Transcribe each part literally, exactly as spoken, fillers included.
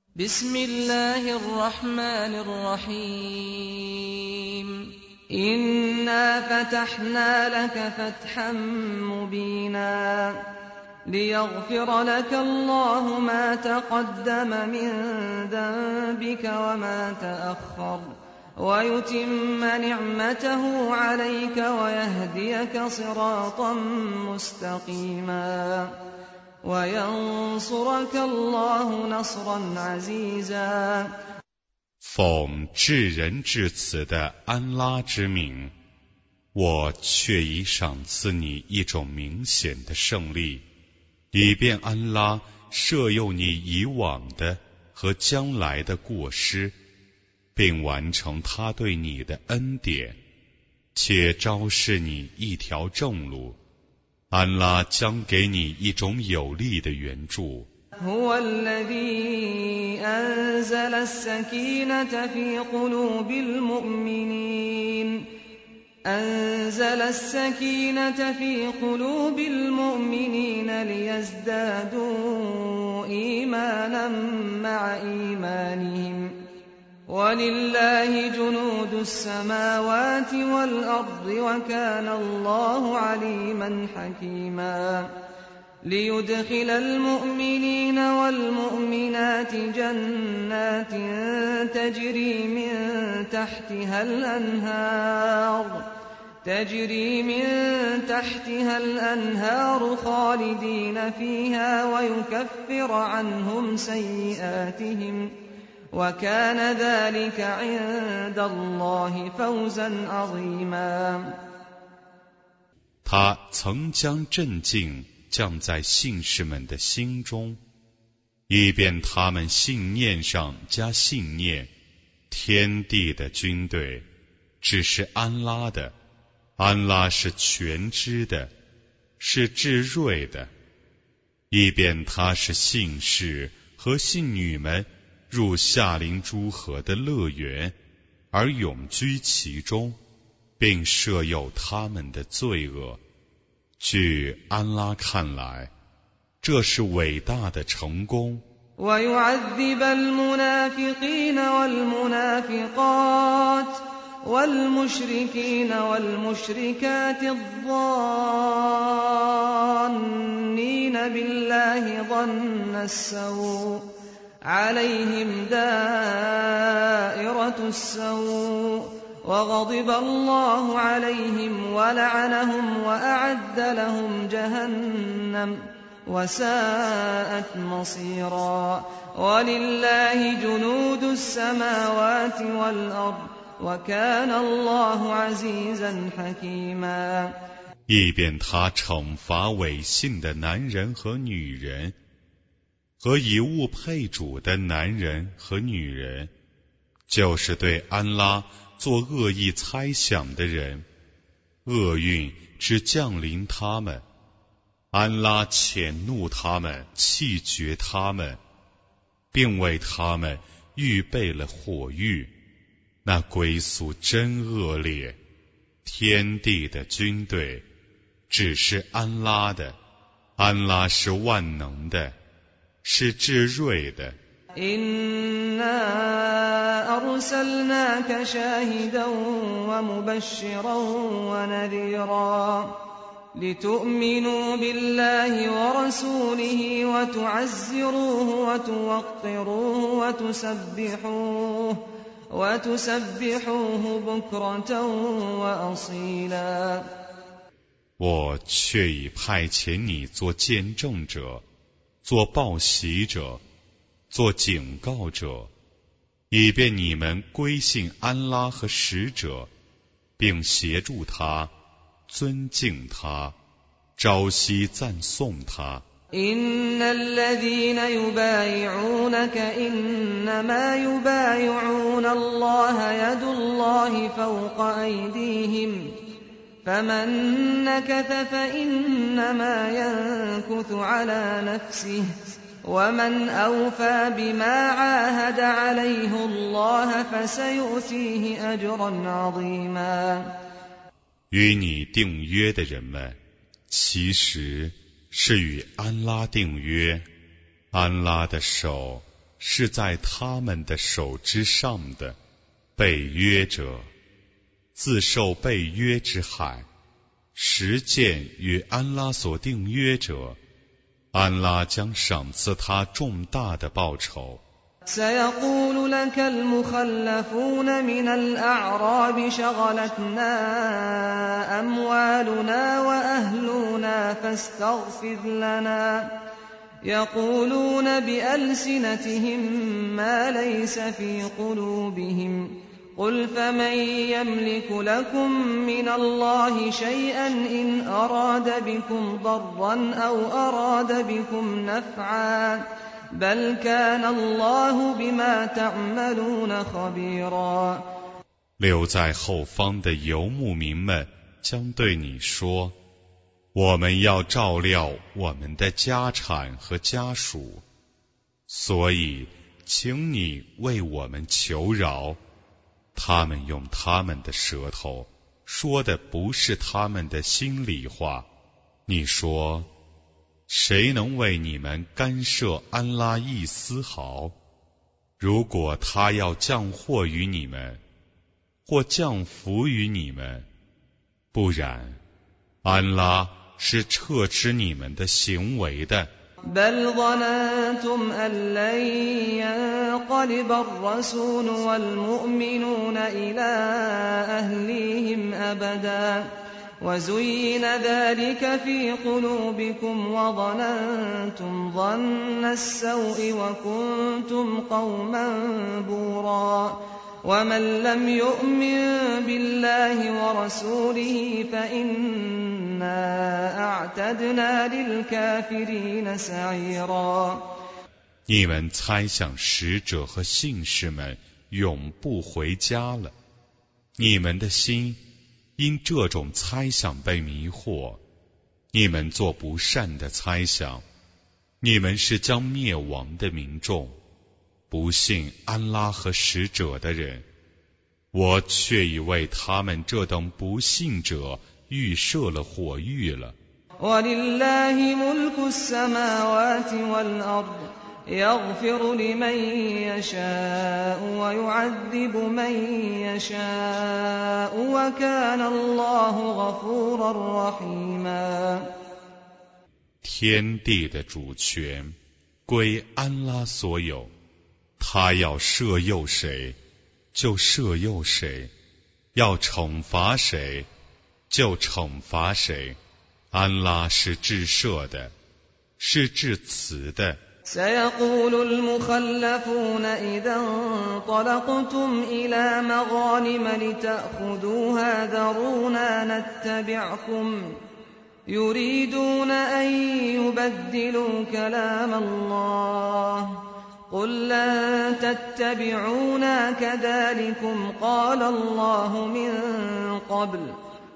بسم الله الرحمن الرحيم إنا فتحنا لك فتحا مبينا ليغفر لك الله ما تقدم من ذنبك وما تأخر ويتم نعمته عليك ويهديك صراطا مستقيما وينصرك الله نصرا عزيزا。 奉至仁至慈的安拉之名，我却已赏赐你一种明显的胜利，以便安拉赦宥你以往的和将来的过失，并完成他对你的恩典，且昭示你一条正路。安拉将给你一种有力的援助。 هو الذي أنزل السكينة في قلوب المؤمنين أنزل السكينة في قلوب المؤمنين ليزدادوا إيمانا مع إيمانهم ولله جنود السماوات والأرض وكان الله عليما حكيما ليدخل المؤمنين والمؤمنات جنات تجري من تحتها الأنهار تجري من تحتها الأنهار خالدين فيها ويكفر عنهم سيئاتهم وكان ذلك عند الله فوزا عظيما。 他曾将镇静降在信士们的心中，以便他们信念上加信念。天地的军队只是安拉的，安拉是全知的，是至睿的，以便他是信士和信女们入夏林诸河的乐园，而永居其中，并赦宥他们的罪恶。据安拉看来，这是伟大的成功。 ويعذب المنافقين والمنافقات والمشركين والمشركات الظانين بالله ظن السوء عليهم دائرة السوء وغضب الله عليهم ولعنهم وأعد لهم جهنم وساءت مصيرا ولله جنود السماوات والأرض وكان الله عزيزا حكيما。 以便他惩罚违信的男人和女人，和以物配主的男人和女人，就是对安拉做恶意猜想的人，厄运只降临他们，安拉谴怒他们，气绝他们，并为他们预备了火狱，那归宿真恶劣。天地的军队只是安拉的，安拉是万能的，是至睿的。 إنا أرسلناك شاهدا ومبشرا ونذيرا لتؤمنوا بالله ورسوله وتعزروه وتوقروه وتسبحوه وتسبحوه بكرة وأصيلا。 我却已派遣你做见证者，做报喜者，做警告者，以便你们归信安拉和使者，并协助他，尊敬他，朝夕赞颂他。 إن الذين يبايعونك إنما يبايعون الله يد الله فوق أيديهم فمن نكث فإنما ينكث على نفسه ومن أوفى بما عاهد عليه الله فسيؤتيه أجرا عظيما。 与你订约的人们，其实是与安拉订约，安拉的手是在他们的手之上的，被约者自受被约之害，实践与安拉所定约者，安拉将赏赐他重大的报酬。 سيقول لك المخلفون من الأعراب شغلتنا أموالنا وأهلنا فاستغفر لنا يقولون بألسنتهم ما ليس في قلوبهم قل فمن يملك لكم من الله شيئا إن أراد بكم ضرا أو أراد بكم نفعا بل كان الله بما تعملون خبيرا。 留在后方的游牧民们将对你说，我们要照料我们的家产和家属，所以请你为我们求饶。他们用他们的舌头说的不是他们的心里话。你说，谁能为你们干涉安拉一丝毫？如果他要降祸于你们，或降福于你们，不然，安拉是撤斥你们的行为的。 بل ظننتم أن لن ينقلب الرسول والمؤمنون إلى أهليهم أبدا وزين ذلك في قلوبكم وظننتم ظن السوء وكنتم قوما بورا ومن لم يؤمن بالله ورسوله فإنا أعتدنا للكافرين سعيرا。 你们猜想使者和信士们永不回家了，你们的心因这种猜想被迷惑，你们做不善的猜想，你们是将灭亡的民众。不信安拉和使者的人，我却已为他们这等不信者预设了火狱了。 وَلِلَّهِ مُلْكُ السَّمَاوَاتِ وَالْأَرْضِ يَغْفِرُ لِمَن يَشَاءُ وَيُعَذِّبُ مَن يَشَاءُ وَكَانَ اللَّهُ غَفُورًا رَّحِيمًا。 天地的主权归安拉所有，他要赦宥谁就赦宥谁，要惩罚谁就惩罚谁。安拉是至赦的，是至慈的。 سيقول المخلفون إذا انطلقتم إلى مغانم لتأخذوها ذرونا نتبعكم يريدون أن يبدلوا كلام الله قل لن تتبعونا كذلكم قال الله من قبل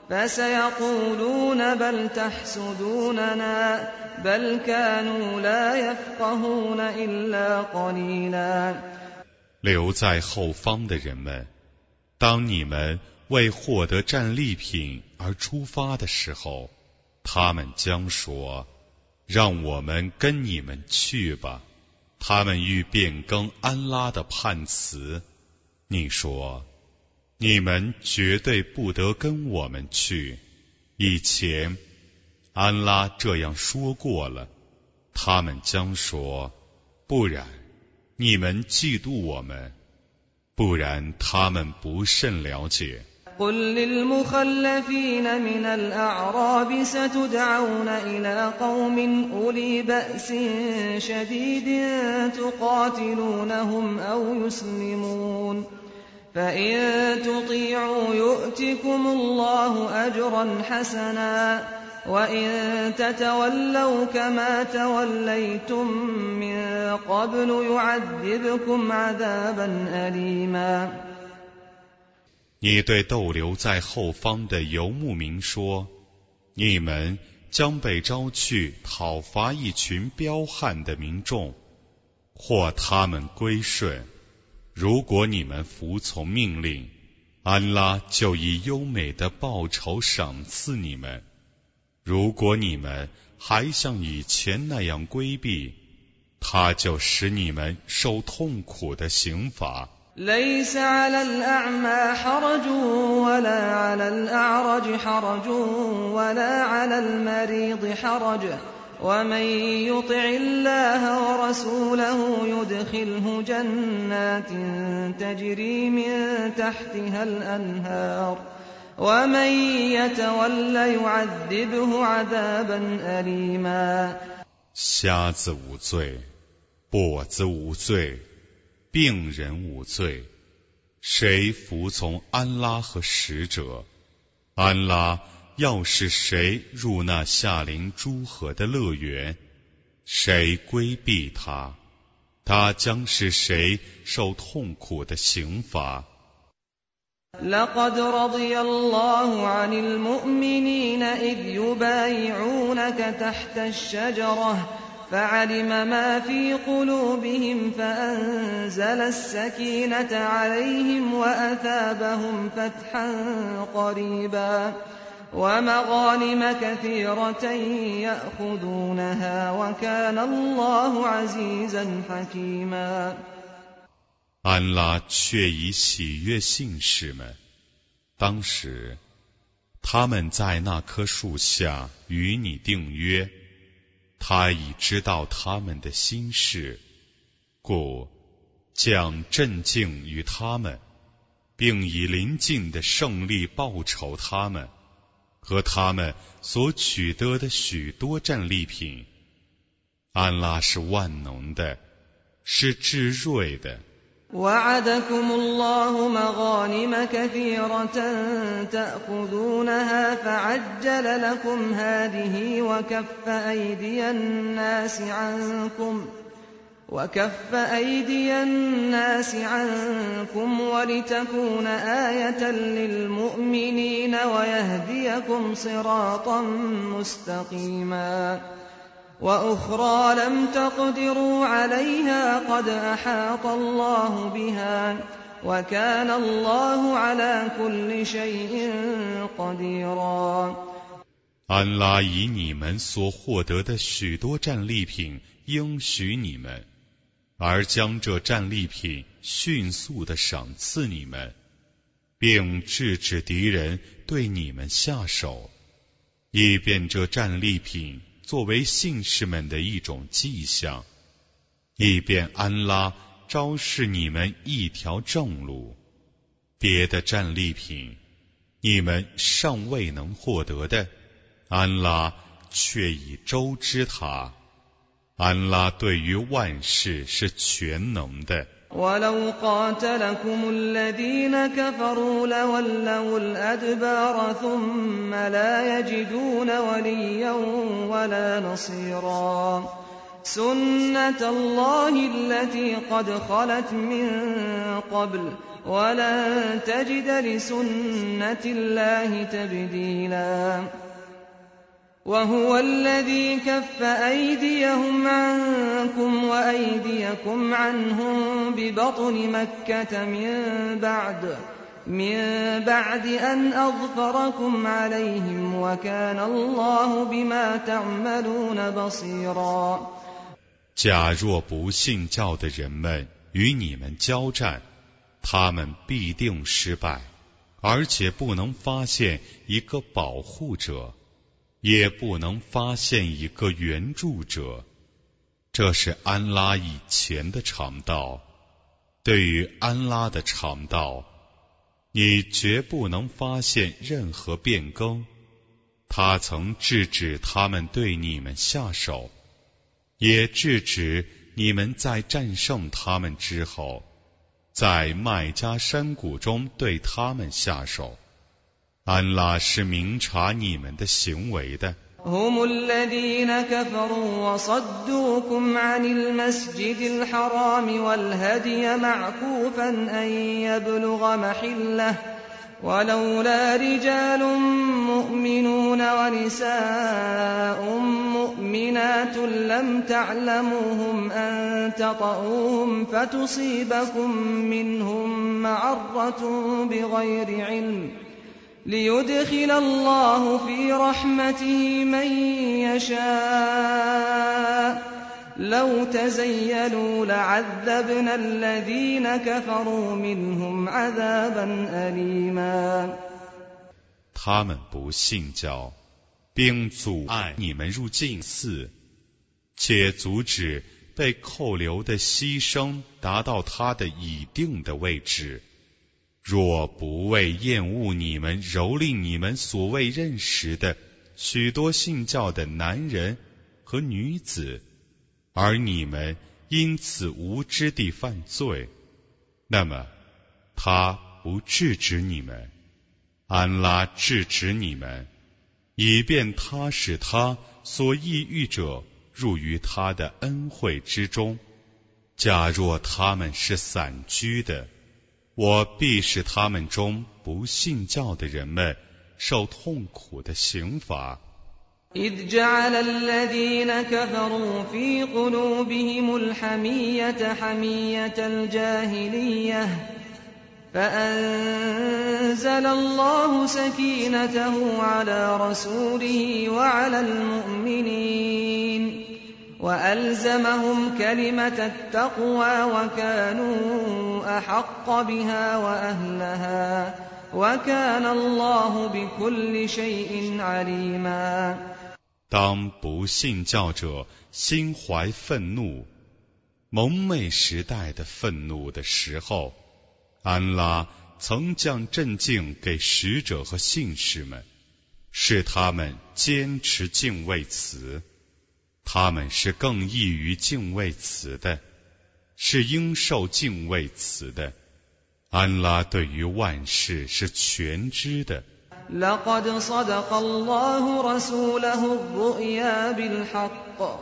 فسيقولون بل تحسدوننا بل كانوا لا يفقهون إلا قليلا。 留在后方的人们，当你们为获得战利品而出发的时候，他们将说，让我们跟你们去吧。他们欲变更安拉的判词。你说，你们绝对不得跟我们去，以前安拉这样说过了。他们将说，不然你们嫉妒我们，不然他们不甚了解。 قل للمخلفين من الأعراب ستدعون إلى قوم أولي بأس شديد تقاتلونهم أو يسلمون فإن تطيعوا يؤتكم الله أجرا حسنا وإن تتولوا كما توليتم من قبل يعذبكم عذابا أليما。 你对逗留在后方的游牧民说，你们将被招去讨伐一群彪悍的民众，或他们归顺。如果你们服从命令，安拉就以优美的报酬赏赐你们。如果你们还像以前那样规避， 他就使你们受痛苦的刑罚。 ليس على الأعمى حرج ولا على الأعرج حرج ولا على المريض حرج ومن يطع الله ورسوله يدخله جنات تجري من تحتها الأنهار ومن يتول يعذبه عذابا أليما。 瞎子无罪，跛子无罪，病人无罪，谁服从安拉和使者，安拉要是谁入那夏临诸河的乐园，谁规避他，他将是谁受痛苦的刑罚。 لقد رضي الله عن المؤمنين إذ يبايعونك تحت الشجرة فعلم ما في قلوبهم فأنزل السكينة عليهم وأثابهم فتحا قريبا ومغانم كثيرة يأخذونها وكان الله عزيزا حكيما。 安拉却已喜悦信士们，当时他们在那棵树下与你订约，他已知道他们的心事，故将镇静于他们，并以临近的胜利报酬他们和他们所取得的许多战利品。安拉是万能的，是至睿的。 وعدكم الله مغانم كثيرة تأخذونها فعجل لكم هذه وكف أيدي الناس عنكم وكف أيدي الناس عنكم ولتكون آية للمؤمنين ويهديكم صراطا مستقيما وأخرى لم تقدروا عليها قد أحاط الله بها وكان الله على كل شيء قديرا。 安拉以你们所获得的许多战利品应许你们，而将这战利品迅速地赏赐你们，并制止敌人对你们下手，以便这战利品作为信士们的一种迹象，以便安拉昭示你们一条正路。别的战利品你们尚未能获得的，安拉却已周知它。安拉对于万事是全能的。 ولو قاتلكم الذين كفروا لولوا الأدبار ثم لا يجدون وليا ولا نصيرا سنة الله التي قد خلت من قبل ولن تجد لسنة الله تبديلا وهو الذي كف أيديهم عنكم وأيديكم عنهم ببطن مكة من بعد من بعد أن أظفركم عليهم وكان الله بما تعملون بصيرا。 假若不信教的人们与你们交战，他们必定失败，而且不能发现一个保护者，也不能发现一个援助者。这是安拉以前的常道，对于安拉的常道，你绝不能发现任何变更。他曾制止他们对你们下手，也制止你们在战胜他们之后，在麦加山谷中对他们下手。安拉是明察你们的行为的。 هم الذين كفروا وصدوكم عن المسجد الحرام والهدي معكوفا أن يبلغ محله ولولا رجال مؤمنون ونساء مؤمنات لم تعلموهم أن تطؤوهم فتصيبكم منهم معرة بغير علم ليدخل الله في رحمته من يشاء لو تزيلوا لعذبنا الذين كفروا منهم عذابا أليما。 他们不信教，并阻碍你们入禁寺，且阻止被扣留的牺牲达到他的已定的位置。若不为厌恶你们蹂躏你们所未认识的许多信教的男人和女子，而你们因此无知地犯罪，那么他不制止你们，安拉制止你们，以便他使他所抑郁者入于他的恩惠之中。假若他们是散居的，我必使他们中不信教的人们受痛苦的刑罚。 إذ جعل الذين كفروا في قلوبهم الحمية حمية الجاهلية فأنزل الله سكينته على رسوله وعلى المؤمنين وألزمهم كلمة التقوى وكانوا أحق بها وأهلها وكان الله بكل شيء عليما。 当不信教者心怀愤怒，蒙昧时代的愤怒的时候，安拉曾将镇静给使者和信士们，使他们坚持敬畏词。他们是更易于敬畏词的，是应受敬畏词的。安拉对于万事是全知的。 لقد صدق الله رسوله الرؤيا بالحق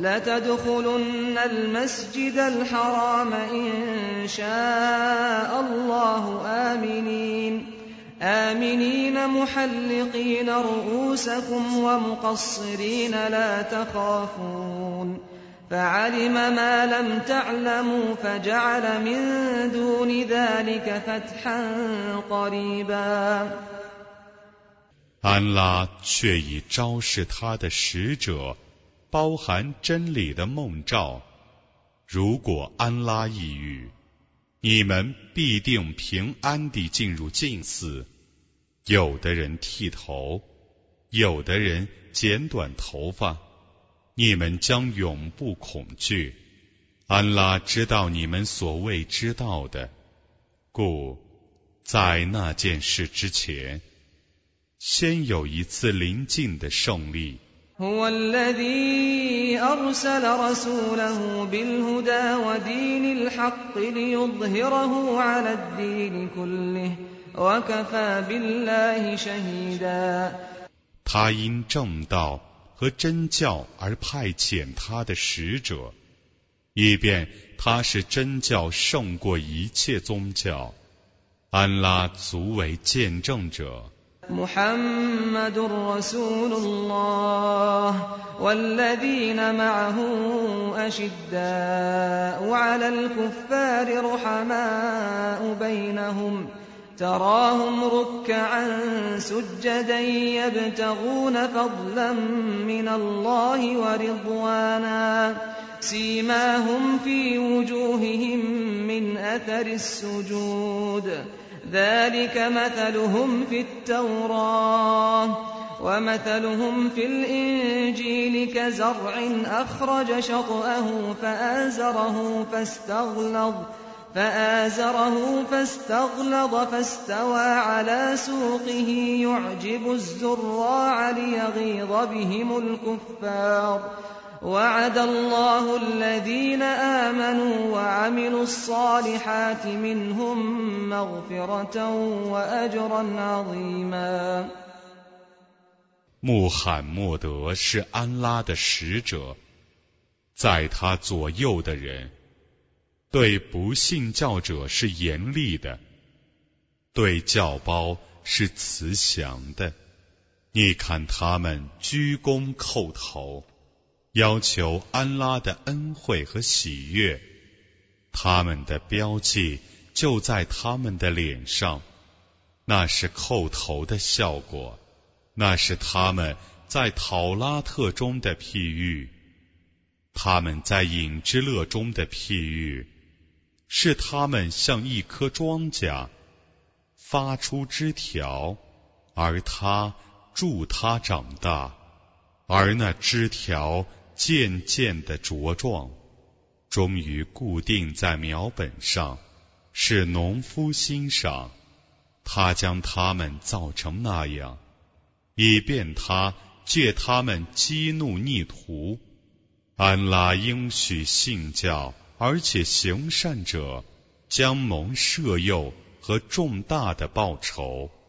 لتدخلن المسجد الحرام إن شاء الله آمنين آمنين محلقين رؤوسكم ومقصرين لا تخافون فعلم ما لم تعلموا فجعل من دون ذلك فتحا قريبا。 安拉却已昭示他的使者包含真理的梦兆，如果安拉抑郁，你们必定平安地进入禁寺。有的人剃头，有的人剪短头发，你们将永不恐惧。安拉知道你们所未知道的，故在那件事之前，先有一次临近的胜利。 هو الذي أرسل رسوله بالهدى ودين الحق ليظهره على الدين كله وكفى بالله شهيدا。 他因正道和真教而派遣他的使者，以便他是真教胜过一切宗教。安拉足为见证者。 محمد رسول الله والذين معه أشداء على الكفار رحماء بينهم تراهم ركعا سجدا يبتغون فضلا من الله ورضوانا سيماهم في وجوههم من أثر السجود ذلك مثلهم في التوراة ومثلهم في الإنجيل كزرع أخرج شطأه فآزره فاستغلظ فآزره فاستغلظ فاستوى على سوقه يعجب الزراع ليغيظ بهم الكفار وعد الله الذين آمنوا وعملوا الصالحات منهم مغفرة وأجرا عظيما。 穆罕默德是安拉的使者，在他左右的人对不信教者是严厉的，对教胞是慈祥的。你看他们鞠躬叩头，要求安拉的恩惠和喜悦，他们的标记就在他们的脸上，那是叩头的效果，那是他们在讨拉特中的譬喻。 他们在饮之乐中的譬喻，是他们像一棵庄稼，发出枝条，而它助它长大，而那枝条渐渐地茁壮，终于固定在苗本上，是农夫欣赏。他将他们造成那样，以便他借他们激怒逆徒。安拉应许信教而且行善者，将蒙赦宥和重大的报酬。